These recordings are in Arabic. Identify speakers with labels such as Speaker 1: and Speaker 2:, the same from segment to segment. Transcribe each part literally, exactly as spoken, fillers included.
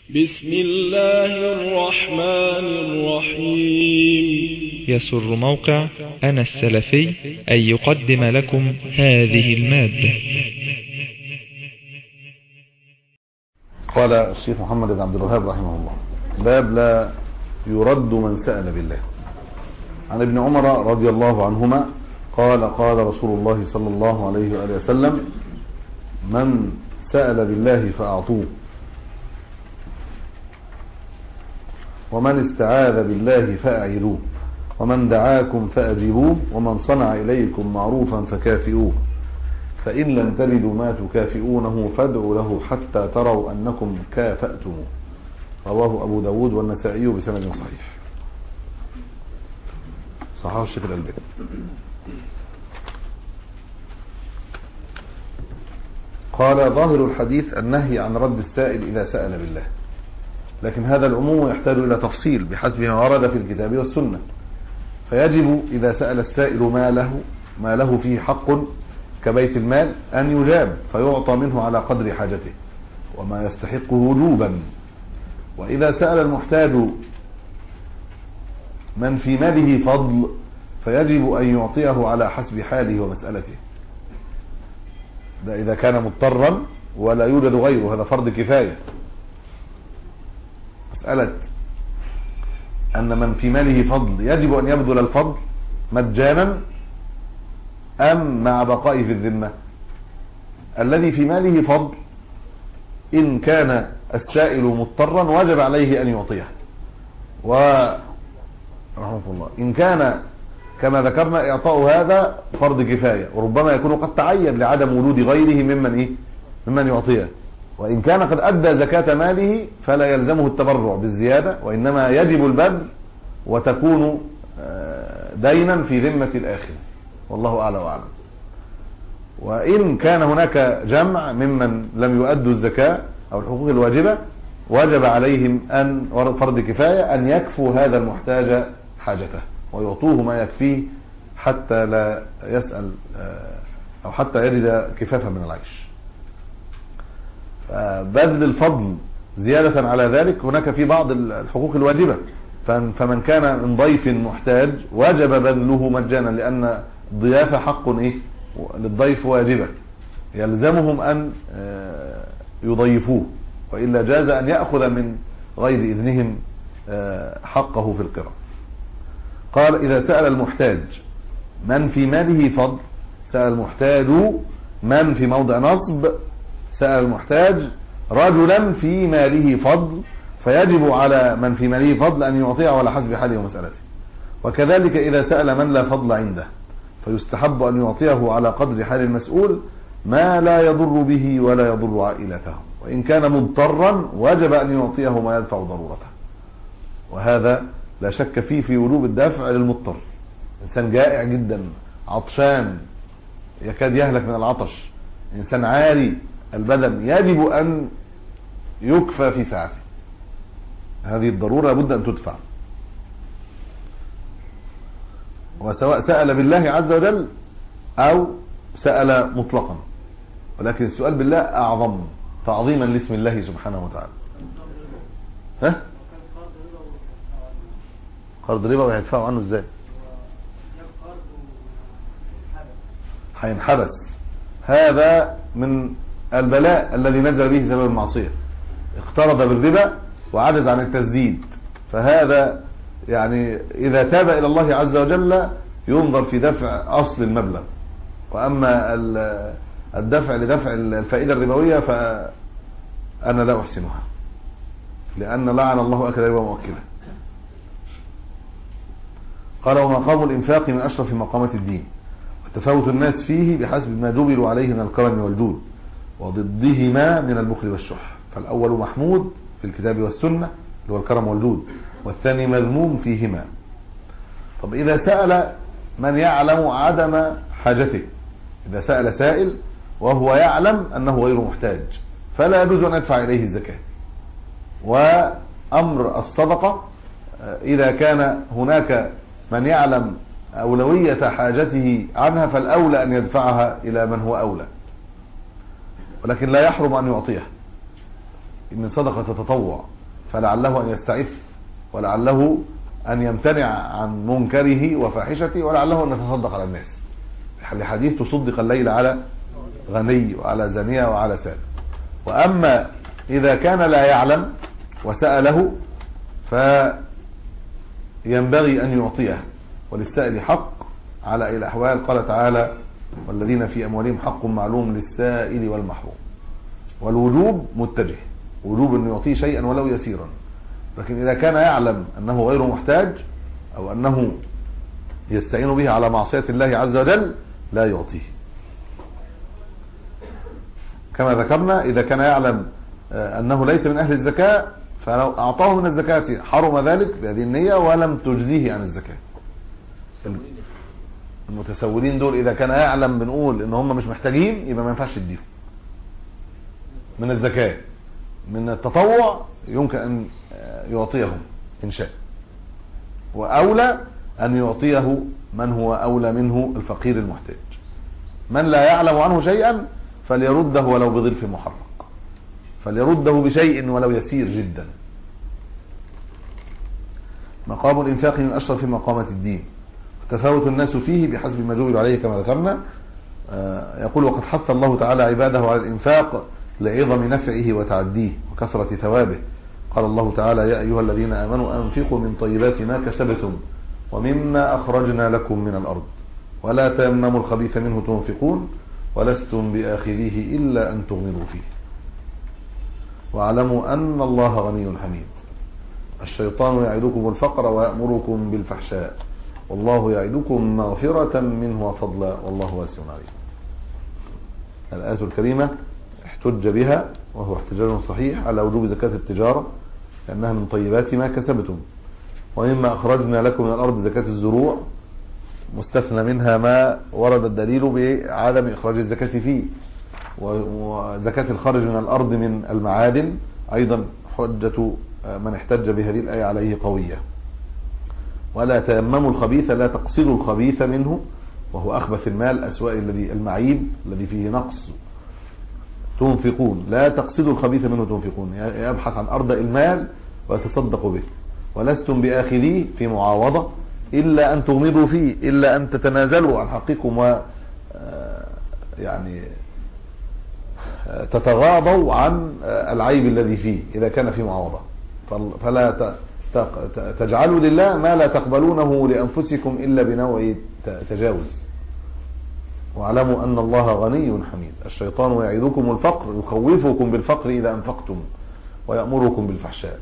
Speaker 1: بسم الله الرحمن الرحيم.
Speaker 2: يسر موقع أنا السلفي أن يقدم لكم هذه المادة.
Speaker 3: قال الشيخ محمد بن عبد الوهاب رحمه الله: باب لا يرد من سأل بالله. عن ابن عمر رضي الله عنهما قال: قال رسول الله صلى الله عليه وآله وسلم: من سأل بالله فأعطوه، ومن استعاذ بالله فأعيذوه، ومن دعاكم فأجيبوه، ومن صنع إليكم معروفا فكافئوه، فإن لم تجدوا ما تكافئونه فادعوا له حتى تروا أنكم كافأتموه. رواه أبو داود والنسائي بسند صحيح. صححه الشيخ الألباني. قال: ظاهر الحديث النهي عن رد السائل إذا سأل بالله، لكن هذا العموم يحتاج إلى تفصيل بحسب ما ورد في الكتاب والسنة. فيجب إذا سأل السائل ما له ما له فيه حق كبيت المال أن يجاب فيعطى منه على قدر حاجته وما يستحقه وجوبا. وإذا سأل المحتاج من في ماله فضل فيجب أن يعطيه على حسب حاله ومسألته. ده إذا كان مضطرا ولا يوجد غيره، هذا فرض كفاية. مسألة أن من في ماله فضل يجب أن يبذل الفضل مجانا أم مع بقائه في الذمة. الذي في ماله فضل إن كان السائل مضطرا وجب عليه أن يعطيه، ورحمه الله إن كان كما ذكرنا إعطاء هذا فرض كفاية، وربما يكون قد تعين لعدم وجود غيره ممن إيه؟ ممن يعطيه. وإن كان قد أدى زكاة ماله فلا يلزمه التبرع بالزيادة، وإنما يجب البذل وتكون دينا في ذمة الآخر، والله أعلى وأعلم. وإن كان هناك جمع ممن لم يؤدوا الزكاة أو الحقوق الواجبة وجب عليهم أن فرض كفاية أن يكفوا هذا المحتاج حاجته ويعطوه ما يكفيه حتى لا يسأل أو حتى يجد كفافا من العيش. بذل الفضل زيادة على ذلك هناك في بعض الحقوق الواجبة، فمن كان من ضيف محتاج وجب بذله مجانا، لأن الضيافة حق إيه للضيف واجبة يلزمهم أن يضيفوه، وإلا جاز أن يأخذ من غير إذنهم حقه في القراءة. قال: إذا سأل المحتاج من في ماله فضل، سأل المحتاج من في موضع نصب، سأل المحتاج رجلا في ماله فضل، فيجب على من في ماله فضل أن يعطيه على حسب حاله ومسألته. وكذلك إذا سأل من لا فضل عنده فيستحب أن يعطيه على قدر حال المسؤول ما لا يضر به ولا يضر عائلته، وإن كان مضطرا وجب أن يعطيه ما يدفع ضرورته. وهذا لا شك فيه في وجوب الدفع للمضطر. إنسان جائع جدا عطشان يكاد يهلك من العطش، إنسان عاري البدن، يجب أن يكفى في ساعته. هذه الضرورة لابد أن تدفع. وسواء سأل بالله عز وجل أو سأل مطلقا، ولكن السؤال بالله أعظم تعظيما لاسم الله سبحانه وتعالى. ها؟ قرض ربا ويدفعوا عنه ازاي؟ هينحبس. هذا من البلاء الذي نزل به سبب المعصية، اقترض بالربا وعجز عن التسديد، فهذا يعني إذا تاب إلى الله عز وجل ينظر في دفع أصل المبلغ، وأما الدفع لدفع الفائدة الربوية فأنا لا أحسنها، لأن لعن الله أكل ربا مؤكله. قال: ومقام الإنفاق من أشرف مقامات الدين، وتفاوت الناس فيه بحسب ما جبلوا عليه من الكرم والجود، وضدهما من البخل والشح. فالأول محمود في الكتاب والسنة اللي هو الكرم والجود، والثاني مذموم فيهما. طب إذا سأل من يعلم عدم حاجته، إذا سأل سائل وهو يعلم أنه غير محتاج فلا يجوز أن يدفع إليه الزكاة. وأمر الصدقة إذا كان هناك من يعلم أولوية حاجته عنها فالأولى أن يدفعها إلى من هو أولى، ولكن لا يحرم أن يعطيه، إن صدقة تطوع فلعله أن يستعف، ولعله أن يمتنع عن منكره وفاحشته، ولعله أن يتصدق على الناس، لحديث تصدق الليل على غني وعلى زانية وعلى سارق. وأما إذا كان لا يعلم وسأله فينبغي أن يعطيه، وللسائل حق على الأحوال. قال تعالى: والذين في أموالهم حق معلوم للسائل والمحروم. والوجوب متجه، وجوب أن يعطيه شيئا ولو يسيرا، لكن إذا كان يعلم أنه غير محتاج أو أنه يستعين به على معصية الله عز وجل لا يعطيه. كما ذكرنا إذا كان يعلم أنه ليس من أهل الزكاة فلو أعطاه من الزكاة حرم ذلك بهذه النية ولم تجزيه عن الزكاة. المتسولين دول إذا كان يعلم بنقول إن هم مش محتاجين يبقى ما ينفعش يديهم من الزكاة. من التطوع يمكن أن يعطيهم إن شاء، وأولى أن يعطيه من هو أولى منه الفقير المحتاج. من لا يعلم عنه شيئا فليرده ولو بظلف محرق، فليرده بشيء ولو يسير جدا. مقام الإنفاق من أشرف مقامات الدين، تفاوت الناس فيه بحسب ما جبل عليه كما ذكرنا. يقول: وقد حث الله تعالى عباده على الإنفاق لعظم نفعه وتعديه وكثرة ثوابه. قال الله تعالى: يا أيها الذين آمنوا أنفقوا من طيبات ما كسبتم ومما أخرجنا لكم من الأرض ولا تيمموا الخبيث منه تنفقون ولستم بآخذيه إلا أن تغمضوا فيه واعلموا أن الله غني حميد. الشيطان يعدكم الفقر ويأمركم بالفحشاء والله يعدكم مغفرة منه وفضلا والله واسع عليم. الآية الكريمة احتج بها وهو احتجاج صحيح على وجوب زكاة التجارة لأنها من طيبات ما كسبتم، ومما أخرجنا لكم من الأرض زكاة الزروع مستثنى منها ما ورد الدليل بعدم إخراج الزكاة فيه، وزكاة الخارج من الأرض من المعادن أيضا حجة من احتج بهذه الآية عليه قوية. ولا تيمموا الخبيث، لا تقصدوا الخبيث منه وهو أخبث المال أسواء الذي المعيب الذي فيه نقص تنفقون، لا تقصدوا الخبيث منه تنفقون، يبحث عن أرض المال ويتصدق به. ولستم بآخذيه في معاوضة إلا أن تغمضوا فيه، إلا أن تتنازلوا عن حقكم و يعني تتغاضوا عن العيب الذي فيه إذا كان في معاوضة. فلا تجعلوا لله ما لا تقبلونه لأنفسكم إلا بنوع تجاوز. واعلموا أن الله غني حميد. الشيطان يعيدكم الفقر، يخوفكم بالفقر إذا أنفقتم ويأمركم بالفحشاء،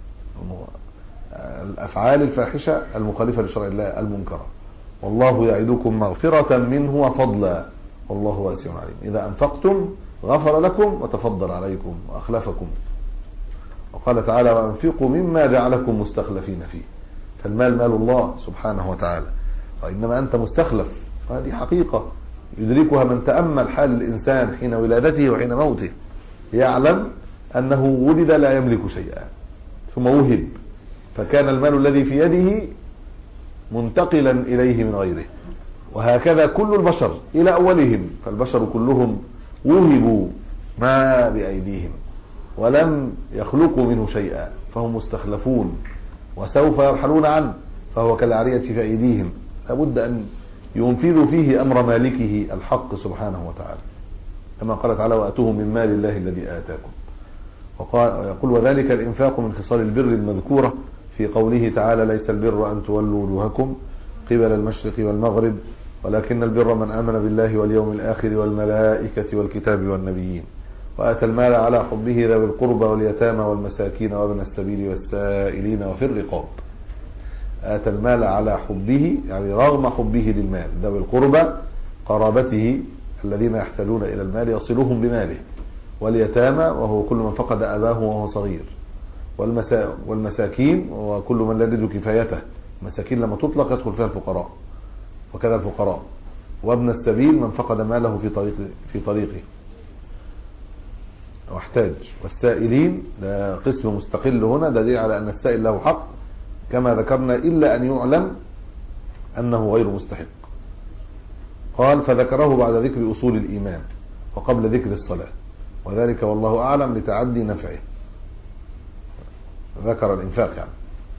Speaker 3: الأفعال الفاحشة المخالفة لشرع الله المنكرة. والله يعيدكم مغفرة منه وفضلا والله واسع عليم. إذا أنفقتم غفر لكم وتفضل عليكم وأخلفكم. وقال تعالى: وأنفقوا مما جعلكم مستخلفين فيه. فالمال مال الله سبحانه وتعالى، وإنما أنت مستخلف، وهذه حقيقة يدركها من تأمل حال الإنسان حين ولادته وحين موته، يعلم أنه ولد لا يملك شيئا ثم وهب، فكان المال الذي في يده منتقلا إليه من غيره. وهكذا كل البشر إلى أولهم، فالبشر كلهم وهبوا ما بأيديهم ولم يخلقوا منه شيئا، فهم مستخلفون وسوف يرحلون عنه، فهو كالعرية في أيديهم، لابد أن ينفذوا فيه أمر مالكه الحق سبحانه وتعالى، كما قال تعالى: وأتوهم من مال الله الذي آتاكم. وقال يقول: وذلك الإنفاق من خصال البر المذكورة في قوله تعالى: ليس البر أن تولوا وجوهكم قبل المشرق والمغرب ولكن البر من آمن بالله واليوم الآخر والملائكة والكتاب والنبيين وآتى المال على حبه ذوي القربى واليتامى والمساكين وابن السبيل والسائلين وفي الرقاب. آتى المال على حبه يعني رغم حبه للمال، ذوي القربى قرابته الذين يحتاجون إلى المال يصلهم بماله، واليتامى وهو كل من فقد أباه وهو صغير، والمسا... والمساكين وكل من لا يجد كفايته، المساكين لما تطلق يدخل فيها الفقراء، وكذا الفقراء، وابن السبيل من فقد ماله في طريق في طريقه واحتاج، والسائلين ده قسم مستقل هنا، ده دليل على أن السائل له حق كما ذكرنا إلا أن يعلم أنه غير مستحق. قال: فذكره بعد ذكر أصول الإيمان وقبل ذكر الصلاة، وذلك والله أعلم لتعدي نفعه. ذكر الإنفاق يعني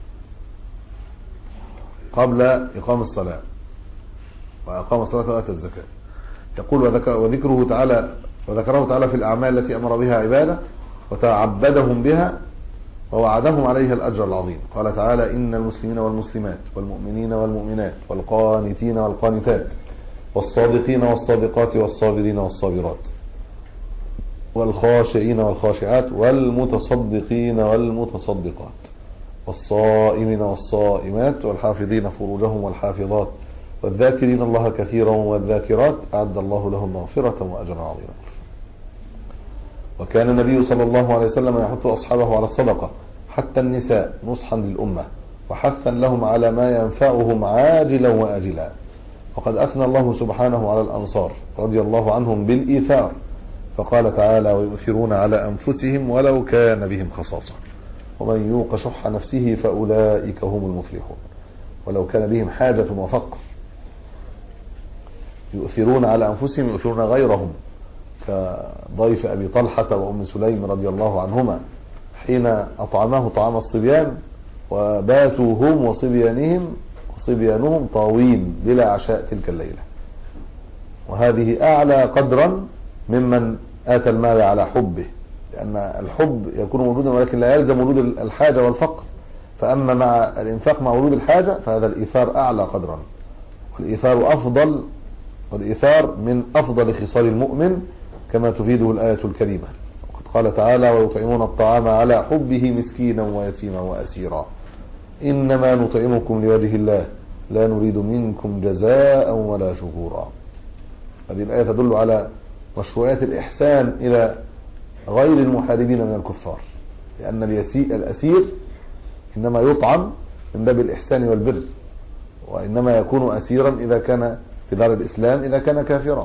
Speaker 3: قبل إقام الصلاة، وأقام الصلاة وآتى الزكاة. يقول وذكره تعالى وذكره تعالى في الأعمال التي أمر بها عباده وتعبدهم بها ووعدهم عليها الأجر العظيم. قال تعالى إن المسلمين والمسلمات والمؤمنين والمؤمنات والقانتين والقانتات والصادقين والصادقات والصابرين والصابرات والخاشعين والخاشعات والمتصدقين والمتصدقات والصائمين والصائمات والحافظين فروجهم والحافظات والذاكرين الله كثيرا والذاكرات أعد الله لهم مغفرة وأجرا عظيما. وكان النبي صلى الله عليه وسلم يحث أصحابه على الصدقة حتى النساء نصحا للأمة وحثا لهم على ما ينفعهم عاجلا وآجلا. وقد أثنى الله سبحانه على الأنصار رضي الله عنهم بالإيثار فقال تعالى ويؤثرون على أنفسهم ولو كان بهم خصاصة ومن يوق شح نفسه فأولئك هم المفلحون. ولو كان بهم حاجة وفقر يؤثرون على أنفسهم يؤثرون غيرهم كضيف أبي طلحة وأم سليم رضي الله عنهما حين أطعماه طعام الصبيان وباتوا هم وصبيانهم وصبيانهم طاوين بلا عشاء تلك الليلة. وهذه أعلى قدرا ممن آتى المال على حبه، لأن الحب يكون موجودا ولكن لا يلزم وجود الحاجة والفقر. فأما مع الإنفاق مع وجود الحاجة فهذا الإيثار أعلى قدرا، والإيثار أفضل والإيثار من أفضل خصال المؤمن كما تفيده الآية الكريمة. وقد قال تعالى ويطعمون الطعام على حبه مسكينا ويتيما وأسيرا إنما نطعمكم لوجه الله لا نريد منكم جزاء ولا شكورا. هذه الآية تدل على مشروعية الإحسان إلى غير المحاربين من الكفار، لأن الأسير إنما يطعم من باب الإحسان والبر، وإنما يكون أسيرا إذا كان في دار الإسلام إذا كان كافرا.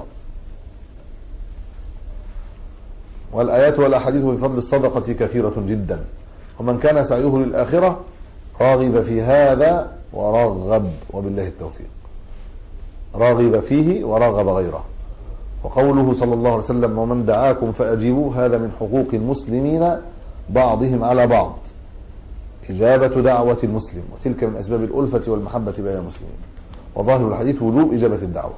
Speaker 3: والآيات والأحاديث بفضل الصدقة كثيرة جدا، ومن كان سعيه للآخرة راغب في هذا ورغب وبالله التوفيق، راغب فيه ورغب غيره. وقوله صلى الله عليه وسلم ومن دعاكم فأجيبوا هذا من حقوق المسلمين بعضهم على بعض، إجابة دعوة المسلم، وتلك من أسباب الألفة والمحبة بين المسلمين. وظاهر الحديث وجوب إجابة الدعوة.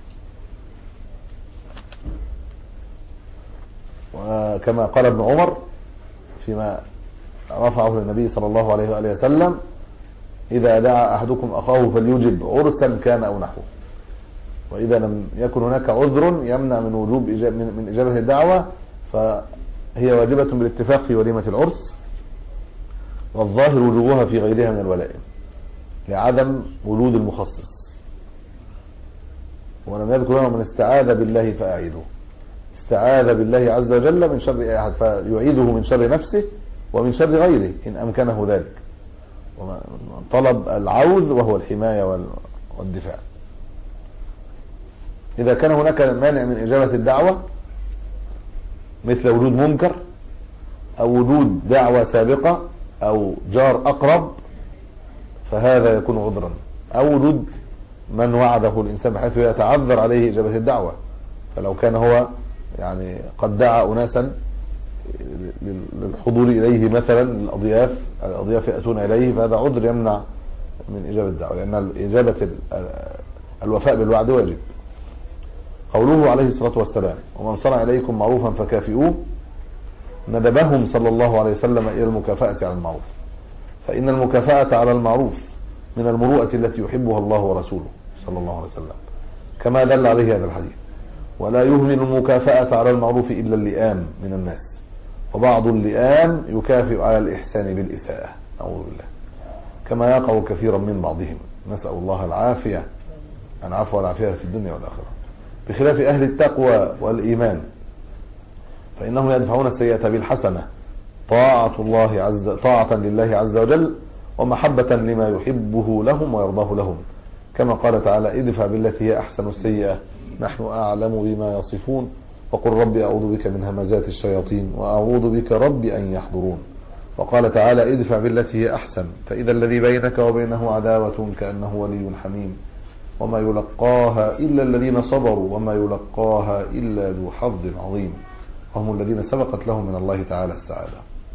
Speaker 3: وكما قال ابن عمر فيما رفعه للنبي صلى الله عليه وآله وسلم إذا دعا أحدكم أخاه فليجب عرسا كان أو نحوه. وإذا لم يكن هناك عذر يمنع من وجوب من إجابة الدعوة فهي واجبة بالاتفاق في وليمة العرس، والظاهر وجوبها في غيرها من الولائم لعدم وجود المخصص. ولم يذكر لنا من استعاذ بالله فأعيده، استعاذ بالله عز وجل من شر أحد فيعيده من شر نفسه ومن شر غيره إن أمكنه ذلك. طلب العوذ وهو الحماية والدفاع. إذا كان هناك مانع من إجابة الدعوة مثل وجود منكر أو وجود دعوة سابقة أو جار أقرب فهذا يكون عذرا، أو وجود من وعده الإنسان بحيث يتعذر عليه إجابة الدعوة. فلو كان هو يعني قد دعا أناسا للحضور إليه مثلا للأضياف الأضياف يأتون إليه فهذا عذر يمنع من إجابة الدعوة، لأن إجابة الوفاء بالوعد واجب. قوله عليه الصلاة والسلام ومن صنع إليكم معروفا فكافئوه ندبهم صلى الله عليه وسلم إلى المكافأة على المعروف، فإن المكافأة على المعروف من المروءة التي يحبها الله ورسوله صلى الله عليه وسلم كما دل عليه هذا الحديث. ولا يهمل المكافأة على المعروف إلا اللئام من الناس، وبعض اللئام يكافئ على الإحسان بالإساءة أعوذ بالله كما يقع كثيرا من بعضهم، نسأل الله العافية أن عفو والعافية في الدنيا والآخرة، بخلاف أهل التقوى والإيمان فإنهم يدفعون السيئة بالحسنة طاعة الله عز طاعة لله عز وجل ومحبة لما يحبه لهم ويرضاه لهم، كما قال تعالى ادفع بالتي هي أحسن السيئة نحن أعلم بما يصفون وقل ربي أعوذ بك من همزات الشياطين وأعوذ بك ربي أن يحضرون. وقال تعالى ادفع بالتي هي أحسن فإذا الذي بينك وبينه عداوة كأنه ولي حميم وما يلقاها إلا الذين صبروا وما يلقاها إلا ذو حظ عظيم وهم الذين سبقت لهم من الله تعالى السعادة.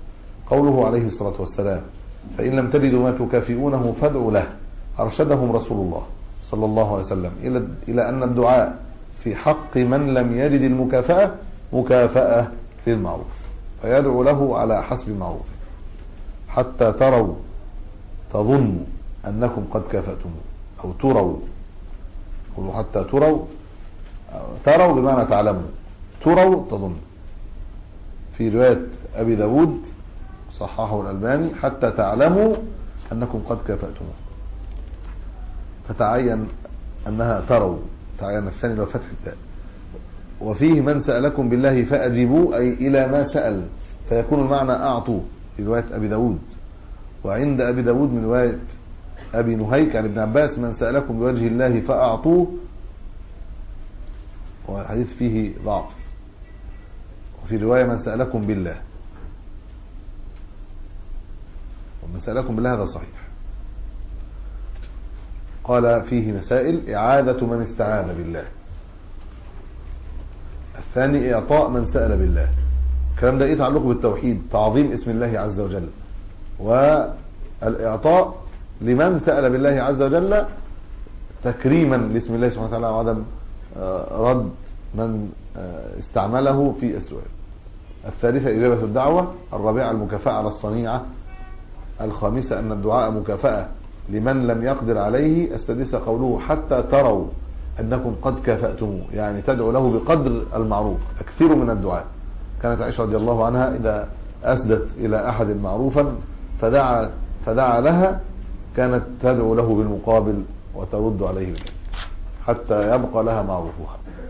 Speaker 3: قوله عليه الصلاة والسلام فإن لم تجدوا ما تكافئونه فادعوا له، أرشدهم رسول الله صلى الله عليه وسلم إلى إلى أن الدعاء في حق من لم يجد المكافأة مكافأة للمعروف، فيدعو له على حسب المعروف حتى تروا تظنوا أنكم قد كافأتموه، أو تروا، قلوا حتى تروا، تروا بمعنى تعلموا، تروا تظنوا. في رواية أبي داود صححه الألباني حتى تعلموا أنكم قد كافأتموه، فتعين أنها تروا، تعين الثاني لو فتح التاء. وفيه من سألكم بالله فأجيبوا، أي إلى ما سأل، فيكون المعنى أعطوا في رواية أبي داود. وعند أبي داود من رواية أبي نهيك عن ابن عباس من سألكم بوجه الله فأعطوه، والحديث فيه ضعف. وفي رواية من سألكم بالله، ومن سألكم بالله هذا صحيح. قال فيه مسائل: إعادة من استعاذ بالله، الثاني إعطاء من سأل بالله. الكلام ده إيه تعلقه بالتوحيد؟ تعظيم اسم الله عز وجل، والإعطاء لمن سأل بالله عز وجل تكريما لاسم الله سبحانه وتعالى وعدم رد من استعمله في السؤال. الثالثة إجابة الدعوة. الرابعة المكافأة على الصنيعة. الخامسة أن الدعاء مكافأة لمن لم يقدر عليه. السادسة قوله حتى تروا أنكم قد كافأتموه، يعني تدعو له بقدر المعروف، أكثروا من الدعاء. كانت عائشة رضي الله عنها إذا أسدت إلى أحد معروفا فدعا, فدعا لها كانت تدعو له بالمقابل وترد عليه بك حتى يبقى لها معروفها.